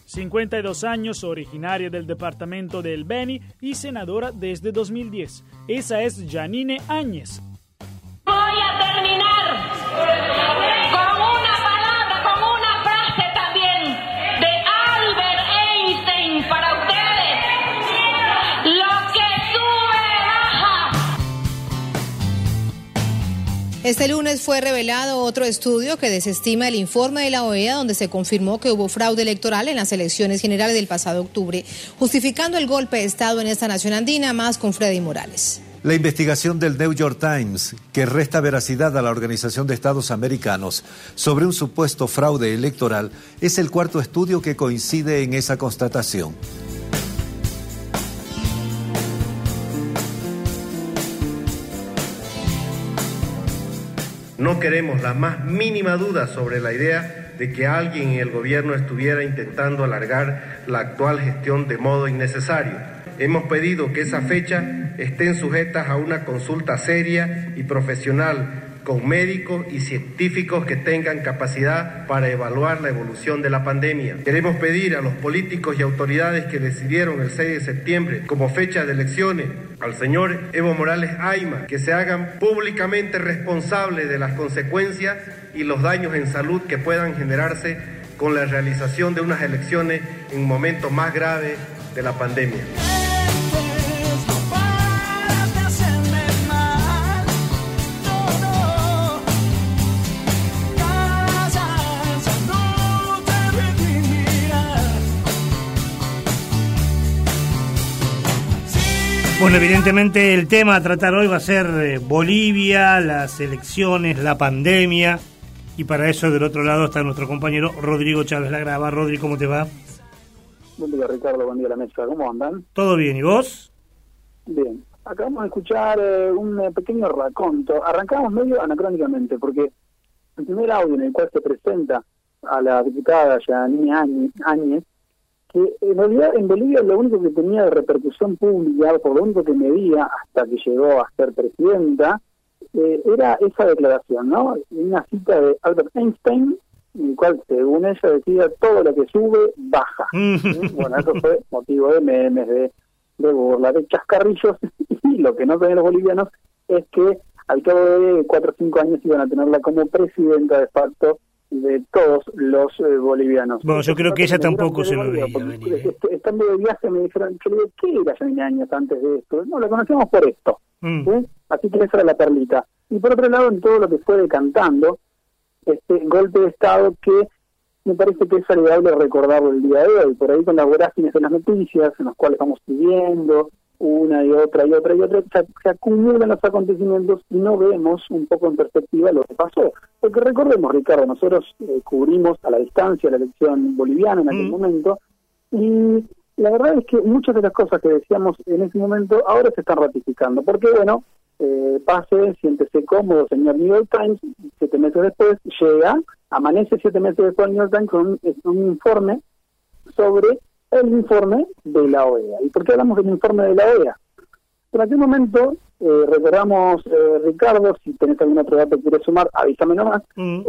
52 años, originaria del departamento del Beni y senadora desde 2010. Esa es Janine Áñez. Voy a terminar con una palabra, con una frase también de Albert Einstein para ustedes. Lo que sube, baja. Este lunes fue revelado otro estudio que desestima el informe de la OEA, donde se confirmó que hubo fraude electoral en las elecciones generales del pasado octubre, justificando el golpe de Estado en esta nación andina. Más con Freddy Morales. La investigación del New York Times, que resta veracidad a la Organización de Estados Americanos sobre un supuesto fraude electoral, es el cuarto estudio que coincide en esa constatación. No queremos la más mínima duda sobre la idea de que alguien en el gobierno estuviera intentando alargar la actual gestión de modo innecesario. Hemos pedido que esa fecha estén sujetas a una consulta seria y profesional con médicos y científicos que tengan capacidad para evaluar la evolución de la pandemia. Queremos pedir a los políticos y autoridades que decidieron el 6 de septiembre como fecha de elecciones al señor Evo Morales Ayma que se hagan públicamente responsables de las consecuencias y los daños en salud que puedan generarse con la realización de unas elecciones en un momento más grave de la pandemia. Bueno, evidentemente el tema a tratar hoy va a ser Bolivia, las elecciones, la pandemia, y para eso del otro lado está nuestro compañero Rodrigo Chávez Lagrava. Rodri, ¿cómo te va? Buen día, Ricardo, buen día a la mesa, ¿cómo andan? ¿Todo bien, y vos? Bien, acabamos de escuchar un pequeño raconto. Arrancamos medio anacrónicamente, porque el primer audio en el cual se presenta a la diputada Janine Áñez, que en realidad en Bolivia lo único que tenía de repercusión pública, por lo único que medía hasta que llegó a ser presidenta, era esa declaración, ¿no? Una cita de Albert Einstein, en el cual, según ella, decía, todo lo que sube, baja. ¿Sí? Bueno, eso fue motivo de memes, de burla, de chascarrillos, y lo que no saben los bolivianos es que al cabo de 4 o 5 años iban a tenerla como presidenta de facto de todos los bolivianos. Bueno, yo creo que ella tampoco se lo veía venir. Estando de viaje me dijeron, yo le digo, ¿qué era Janine Áñez antes de esto? No, la conocemos por esto. ¿Sí? Así que esa era la perlita. Y por otro lado, en todo lo que fue decantando, este golpe de Estado que me parece que es saludable recordarlo el día de hoy, por ahí con las vorágines de las noticias, en las cuales vamos siguiendo una y otra, se acumulan los acontecimientos y no vemos un poco en perspectiva lo que pasó. Porque recordemos, Ricardo, nosotros cubrimos a la distancia la elección boliviana en aquel momento, y la verdad es que muchas de las cosas que decíamos en ese momento ahora se están ratificando. Porque, bueno, pase, siéntese cómodo, señor New York Times, 7 meses después llega, amanece 7 meses después el New York Times con un informe sobre el informe de la OEA. ¿Y por qué hablamos del informe de la OEA? En aquel momento, recordamos, Ricardo, si tenés algún otro dato que quieres sumar, avísame nomás,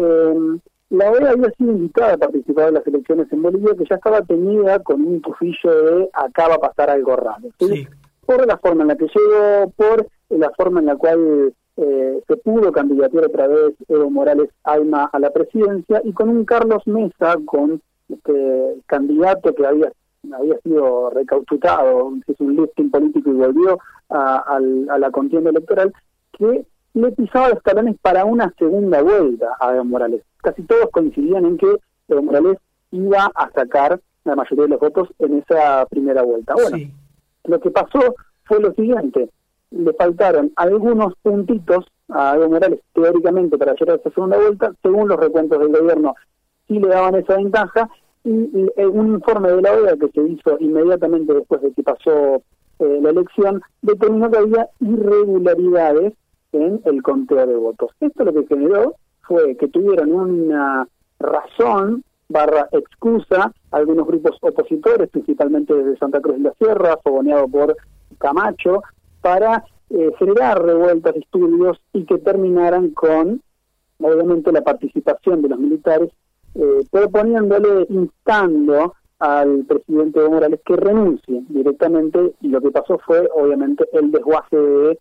la OEA había sido invitada a participar de las elecciones en Bolivia, que ya estaba teñida con un tufillo de acá va a pasar algo raro. ¿Sí? Por la forma en la que llegó, por la forma en la cual se pudo candidatear otra vez Evo Morales Ayma a la presidencia, y con un Carlos Mesa, con candidato que había sido recauchutado, es un listing político y volvió a la contienda electoral, que le pisaba los talones para una segunda vuelta a Evo Morales. Casi todos coincidían en que Evo Morales iba a sacar la mayoría de los votos en esa primera vuelta. Bueno, lo que pasó fue lo siguiente: le faltaron algunos puntitos a Evo Morales teóricamente para llegar a esa segunda vuelta. Según los recuentos del gobierno, sí le daban esa ventaja, y un informe de la OEA que se hizo inmediatamente después de que pasó la elección determinó que había irregularidades en el conteo de votos. Esto lo que generó fue que tuvieron una razón / excusa algunos grupos opositores, principalmente desde Santa Cruz de la Sierra, fogoneado por Camacho, para generar revueltas, disturbios, y que terminaran con, obviamente, la participación de los militares, proponiéndole, instando al presidente Evo Morales que renuncie directamente, y lo que pasó fue obviamente el desguace de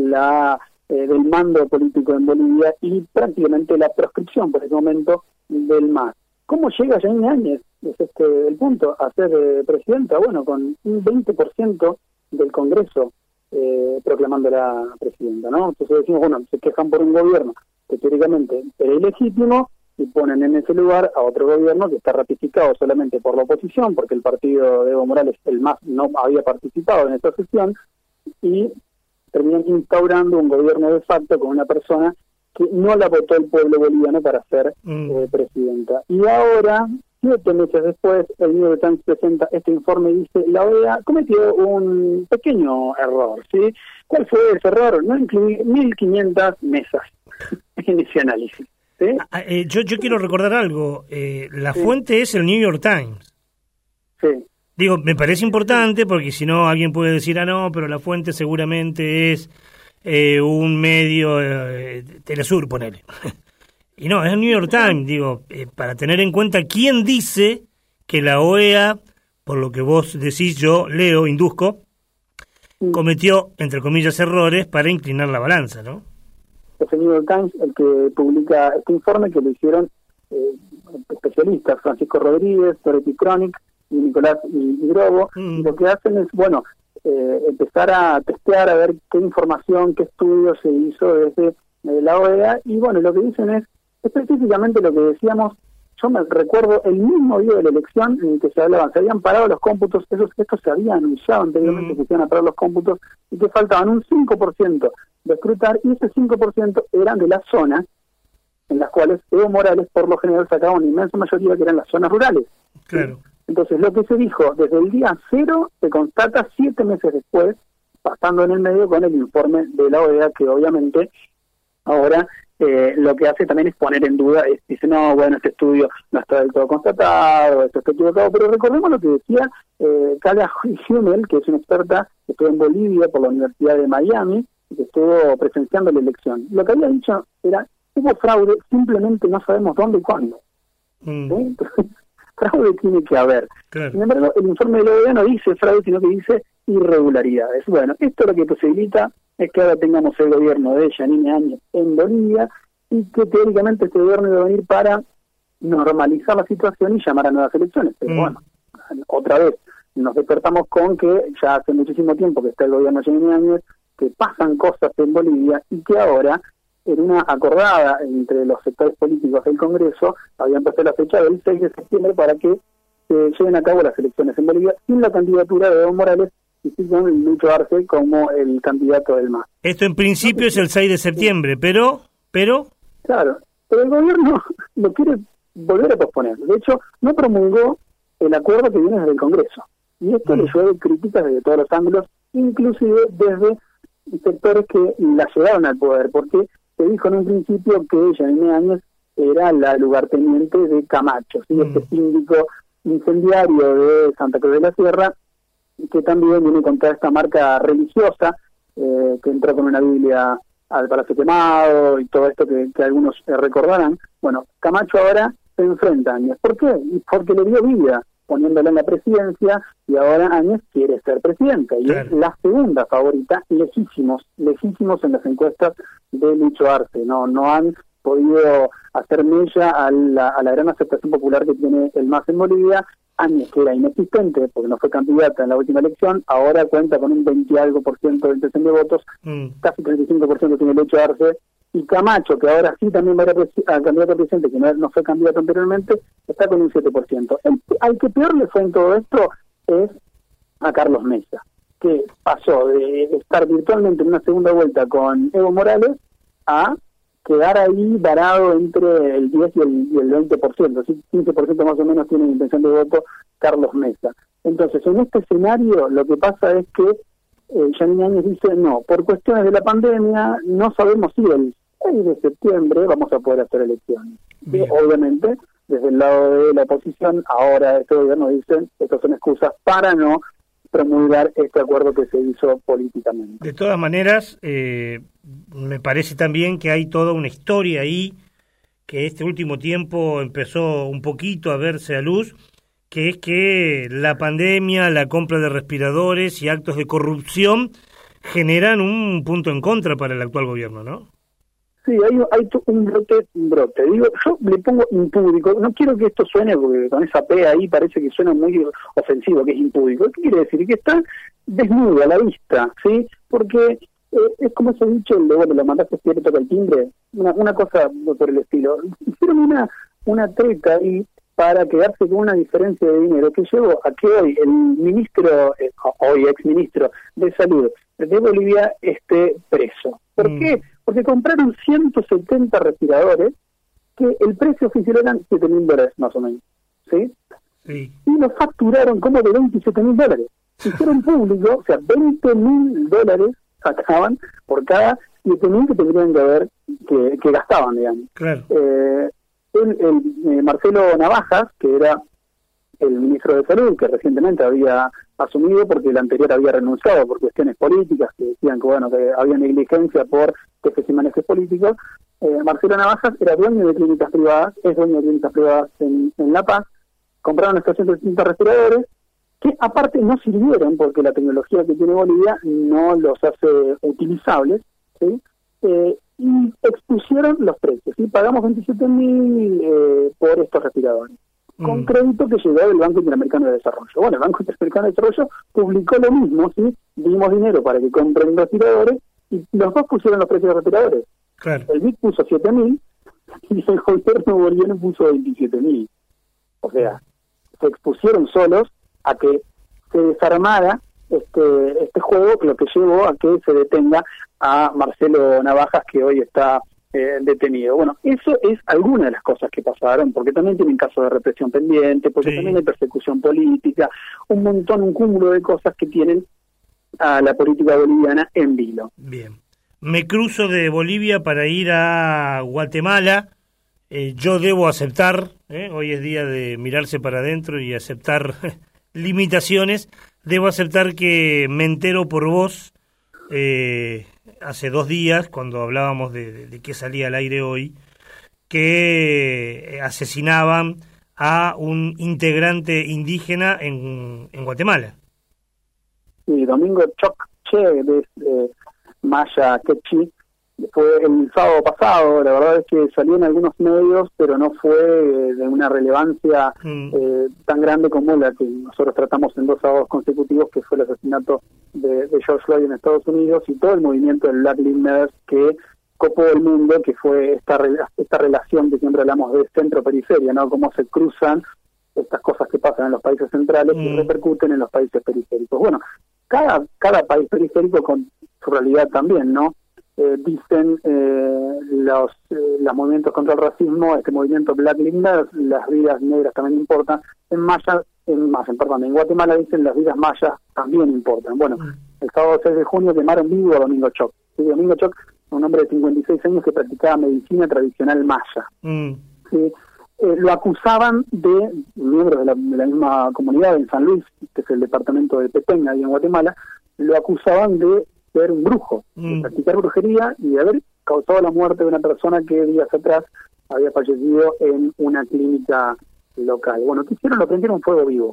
del mando político en Bolivia y prácticamente la proscripción por ese momento del MAS. ¿Cómo llega Yanine Áñez, es el punto, a ser presidenta? Bueno, con un 20% del Congreso proclamando la presidenta, ¿no? Entonces decimos, bueno, se quejan por un gobierno que teóricamente es ilegítimo y ponen en ese lugar a otro gobierno que está ratificado solamente por la oposición, porque el partido de Evo Morales, el MAS, no había participado en esta sesión, y terminan instaurando un gobierno de facto con una persona que no la votó el pueblo boliviano para ser presidenta. Y ahora, 7 meses después, el New York Times presenta este informe y dice, la OEA cometió un pequeño error, ¿sí? ¿Cuál fue ese error? No incluir 1.500 mesas en ese análisis. ¿Sí? Yo quiero recordar algo. La fuente es el New York Times. Sí. Digo, me parece importante porque si no alguien puede decir, no, pero la fuente seguramente es un medio Telesur, ponele. Y no, es el New York Times, digo, para tener en cuenta quién dice que la OEA, por lo que vos decís, yo leo, induzco, cometió, entre comillas, errores para inclinar la balanza, ¿no? Es el New York Times el que publica este informe, que lo hicieron especialistas, Francisco Rodríguez, Toretti Chronic y Nicolás Hidrobo. Lo que hacen es, bueno, empezar a testear, a ver qué información, qué estudio se hizo desde la OEA, y bueno, lo que dicen es específicamente lo que decíamos. Yo me recuerdo el mismo día de la elección en el que se hablaban, se habían parado los cómputos, estos se había anunciado anteriormente que se iban a parar los cómputos y que faltaban un 5% de escrutar, y ese 5% eran de las zonas en las cuales Evo Morales por lo general sacaba una inmensa mayoría, que eran las zonas rurales. Claro. Entonces lo que se dijo desde el día 0 se constata 7 meses después, pasando en el medio con el informe de la OEA, que obviamente ahora lo que hace también es poner en duda, dice, no, bueno, este estudio no está del todo constatado, esto está equivocado, pero recordemos lo que decía Carla Hummel, que es una experta que estuvo en Bolivia por la Universidad de Miami y que estuvo presenciando la elección. Lo que había dicho era, hubo fraude, simplemente no sabemos dónde y cuándo. ¿Sí? Entonces, fraude tiene que haber. Claro. Sin embargo, el informe de la OEA no dice fraude, sino que dice irregularidades. Bueno, esto lo que posibilita es que ahora tengamos el gobierno de Yanine Áñez en Bolivia, y que teóricamente este gobierno iba a venir para normalizar la situación y llamar a nuevas elecciones. Pero bueno, otra vez nos despertamos con que ya hace muchísimo tiempo que está el gobierno de Yanine Áñez, que pasan cosas en Bolivia, y que ahora, en una acordada entre los sectores políticos del Congreso, habían puesto la fecha del 6 de septiembre para que se lleven a cabo las elecciones en Bolivia sin la candidatura de Evo Morales, y sí con Lucho Arce como el candidato del MAS. Esto en principio es el 6 de septiembre, pero... Claro, pero el gobierno lo quiere volver a posponer. De hecho, no promulgó el acuerdo que viene desde el Congreso. Y esto le llueve críticas desde todos los ángulos, inclusive desde sectores que la llevaron al poder, porque se dijo en un principio que Yanine Áñez era la lugarteniente de Camacho, ¿sí? Este síndico incendiario de Santa Cruz de la Sierra, que también viene contra esta marca religiosa, que entró con una Biblia al Palacio Quemado y todo esto que algunos recordarán. Bueno, Camacho ahora se enfrenta a Áñez. ¿Por qué? Porque le dio vida poniéndola en la presidencia, y ahora Áñez quiere ser presidenta, y claro, es la segunda favorita, lejísimos en las encuestas de Lucho Arce. No han podido hacer mella a la gran aceptación popular que tiene el MAS en Bolivia. Áñez, que era inexistente porque no fue candidata en la última elección, ahora cuenta con un 20 y algo % de intención de votos, casi 35% tiene Lucho Arce, y Camacho, que ahora sí también va a candidato a presidente, que no fue candidato anteriormente, está con un 7%. Al que peor le fue en todo esto es a Carlos Mesa, que pasó de estar virtualmente en una segunda vuelta con Evo Morales a quedar ahí varado entre el 10 y el 20%, ¿sí? 15% más o menos tiene intención de voto Carlos Mesa. Entonces, en este escenario, lo que pasa es que Yanine Áñez dice, no, por cuestiones de la pandemia, no sabemos si el 6 de septiembre vamos a poder hacer elecciones. Y obviamente, desde el lado de la oposición, ahora este gobierno dice, estas son excusas para no promulgar este acuerdo que se hizo políticamente. De todas maneras, me parece también que hay toda una historia ahí, que este último tiempo empezó un poquito a verse a luz, que es que la pandemia, la compra de respiradores y actos de corrupción generan un punto en contra para el actual gobierno, ¿no? Sí, hay un brote. Digo, yo le pongo impúdico. No quiero que esto suene, porque con esa P ahí parece que suena muy ofensivo, que es impúdico. ¿Qué quiere decir? Que está desnudo a la vista, ¿sí? Porque es como ese dicho, luego me lo mandaste si te toca el timbre, una cosa por el estilo. Hicieron una treta ahí para quedarse con una diferencia de dinero que llevó a que hoy el ministro, hoy exministro de Salud de Bolivia esté preso. ¿Por qué? Porque compraron 170 respiradores que el precio oficial eran $7.000 más o menos, ¿sí? Sí. Y los facturaron como de $27.000. Hicieron público, o sea, $20.000 sacaban por cada 7.000 que tendrían que haber, que gastaban, digamos. Claro. Marcelo Navajas, que era el ministro de Salud, que recientemente había asumido porque el anterior había renunciado por cuestiones políticas, que decían que bueno, que había negligencia por jefes y manejes políticos. Marcelo Navajas era dueño de clínicas privadas, es dueño de clínicas privadas en La Paz. Compraron estos 130 respiradores que aparte no sirvieron porque la tecnología que tiene Bolivia no los hace utilizables, ¿sí? Y expusieron los precios, ¿sí? Pagamos $27.000 por estos respiradores, con crédito que llegó del Banco Interamericano de Desarrollo. Bueno, el Banco Interamericano de Desarrollo publicó lo mismo, ¿sí? Dimos dinero para que compren respiradores, y los dos pusieron los precios de respiradores. Claro. El BIC puso 7.000 y el gobierno boliviano puso 27.000. O sea, se expusieron solos a que se desarmara este juego, lo que llevó a que se detenga a Marcelo Navajas, que hoy está detenido. Bueno, eso es alguna de las cosas que pasaron, porque también tienen casos de represión pendiente, porque también hay persecución política, un cúmulo de cosas que tienen a la política boliviana en vilo. Bien. Me cruzo de Bolivia para ir a Guatemala. Yo debo aceptar, hoy es día de mirarse para adentro y aceptar limitaciones. Debo aceptar que me entero por vos hace 2 días, cuando hablábamos de que salía al aire hoy, que asesinaban a un integrante indígena en Guatemala. Sí, Domingo Chocche, de Maya Quechi, fue el sábado pasado. La verdad es que salió en algunos medios, pero no fue de una relevancia tan grande como la que nosotros tratamos en 2 sábados consecutivos, que fue el asesinato de George Floyd en Estados Unidos y todo el movimiento del Black Lives Matter que copó el mundo, que fue esta relación que siempre hablamos de centro-periferia, ¿no? Cómo se cruzan estas cosas que pasan en los países centrales y repercuten en los países periféricos. Bueno, cada país periférico con su realidad también, ¿no? Dicen los movimientos contra el racismo, este movimiento Black Lives Matter, las vidas negras también importan. En Guatemala dicen las vidas mayas también importan. Bueno, el sábado 6 de junio quemaron vivo a Domingo Choc. ¿Sí? Domingo Choc, un hombre de 56 años que practicaba medicina tradicional maya. ¿Sí? Lo acusaban de miembros de la misma comunidad en San Luis, que es el departamento de Petén, ahí en Guatemala, lo acusaban de ser un brujo, de practicar brujería y de haber causado la muerte de una persona que días atrás había fallecido en una clínica local. Bueno, ¿qué hicieron? Lo prendieron fuego vivo.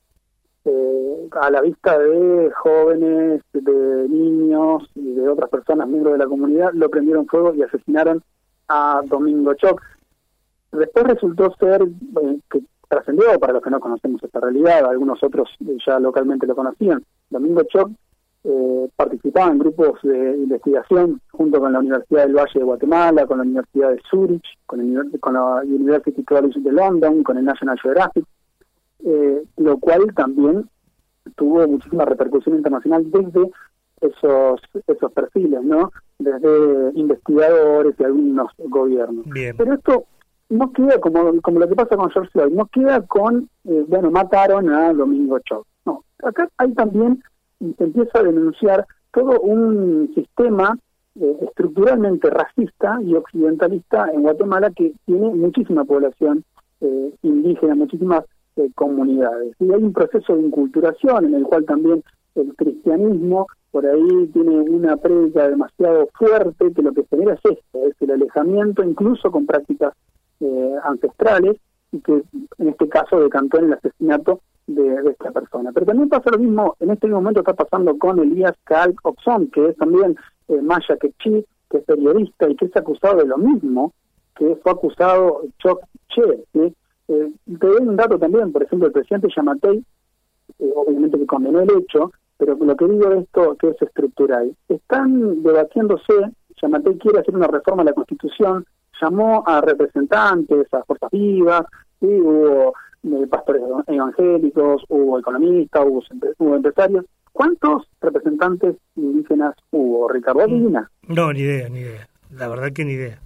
A la vista de jóvenes, de niños y de otras personas, miembros de la comunidad, lo prendieron fuego y asesinaron a Domingo Choc. Después resultó ser que trascendió, para los que no conocemos esta realidad, algunos otros ya localmente lo conocían. Domingo Choc participaba en grupos de investigación junto con la Universidad del Valle de Guatemala, con la Universidad de Zurich, con la University College de London, con el National Geographic, lo cual también tuvo muchísima repercusión internacional desde esos perfiles, ¿no? Desde investigadores y algunos gobiernos. Bien. Pero esto no queda como lo que pasa con George Floyd, no queda con, mataron a Domingo Choc. No, acá hay también, se empieza a denunciar todo un sistema estructuralmente racista y occidentalista en Guatemala que tiene muchísima población indígena, muchísimas comunidades. Y hay un proceso de inculturación en el cual también el cristianismo por ahí tiene una prédica demasiado fuerte, que lo que genera es esto, es el alejamiento incluso con prácticas ancestrales y que en este caso decantó en el asesinato de esta persona. Pero también pasa lo mismo, en este momento está pasando con Elías Kaalk Oxón, que es también maya quechí, que es periodista y que es acusado de lo mismo que fue acusado Chok Che, ¿sí? Te doy un dato también, por ejemplo, el presidente Yamatei, obviamente que condenó el hecho, pero lo que digo de esto que es estructural. Están debatiéndose, Yamatei quiere hacer una reforma a la Constitución, llamó a representantes, a fuerzas vivas, ¿sí? Hubo pastores evangélicos, hubo economistas, hubo empresarios. ¿Cuántos representantes indígenas hubo, Ricardo? ¿Adivina? No, ni idea. La verdad que ni idea.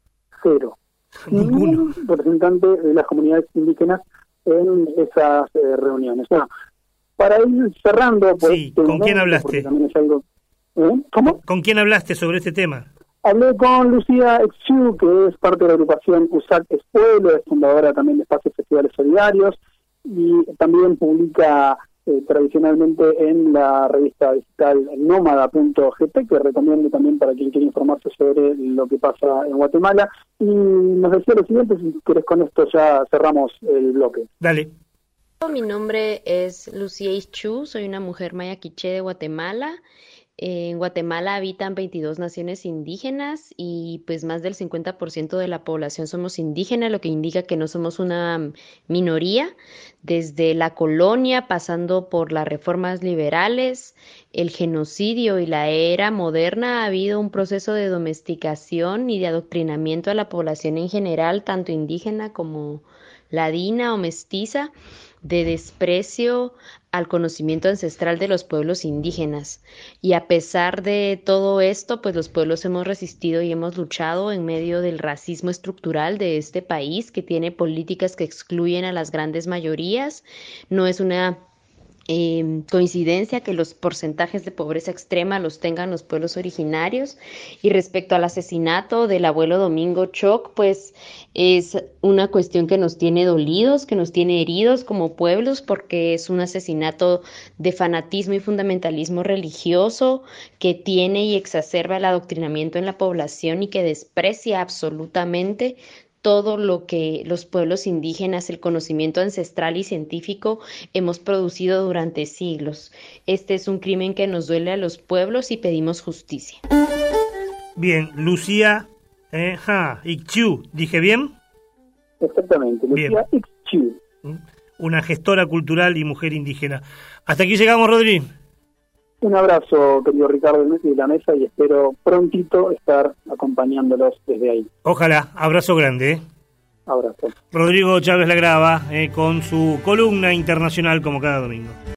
Cero. Ningún representante de las comunidades indígenas en esas reuniones. Bueno, para ir cerrando... Sí, ¿con quién hablaste? Es algo, ¿cómo? ¿Con quién hablaste sobre este tema? Hablé con Lucía Exu, que es parte de la agrupación USAC es Pueblo, es fundadora también de Espacios Festivales Solidarios, y también publica tradicionalmente en la revista digital nómada.gt, que recomiendo también para quien quiere informarse sobre lo que pasa en Guatemala. Y nos decía lo siguiente, si querés con esto ya cerramos el bloque. Dale. Mi nombre es Lucía Exu, soy una mujer maya quiché de Guatemala. En Guatemala habitan 22 naciones indígenas y pues más del 50% de la población somos indígenas, lo que indica que no somos una minoría. Desde la colonia, pasando por las reformas liberales, el genocidio y la era moderna, ha habido un proceso de domesticación y de adoctrinamiento a la población en general, tanto indígena como ladina o mestiza, de desprecio al conocimiento ancestral de los pueblos indígenas. Y a pesar de todo esto, pues los pueblos hemos resistido y hemos luchado en medio del racismo estructural de este país, que tiene políticas que excluyen a las grandes mayorías. No es una coincidencia que los porcentajes de pobreza extrema los tengan los pueblos originarios. Y respecto al asesinato del abuelo Domingo Chok, pues es una cuestión que nos tiene dolidos, que nos tiene heridos como pueblos, porque es un asesinato de fanatismo y fundamentalismo religioso que tiene y exacerba el adoctrinamiento en la población y que desprecia absolutamente todo lo que los pueblos indígenas, el conocimiento ancestral y científico hemos producido durante siglos. Este es un crimen que nos duele a los pueblos y pedimos justicia. Bien, Lucía Exu, ¿dije bien? Exactamente, Lucía Exu. Una gestora cultural y mujer indígena. Hasta aquí llegamos, Rodri. Un abrazo, querido Ricardo, de la mesa, y espero prontito estar acompañándolos desde ahí. Ojalá, abrazo grande. Abrazo. Rodrigo Chávez Lagrava, con su columna internacional como cada domingo.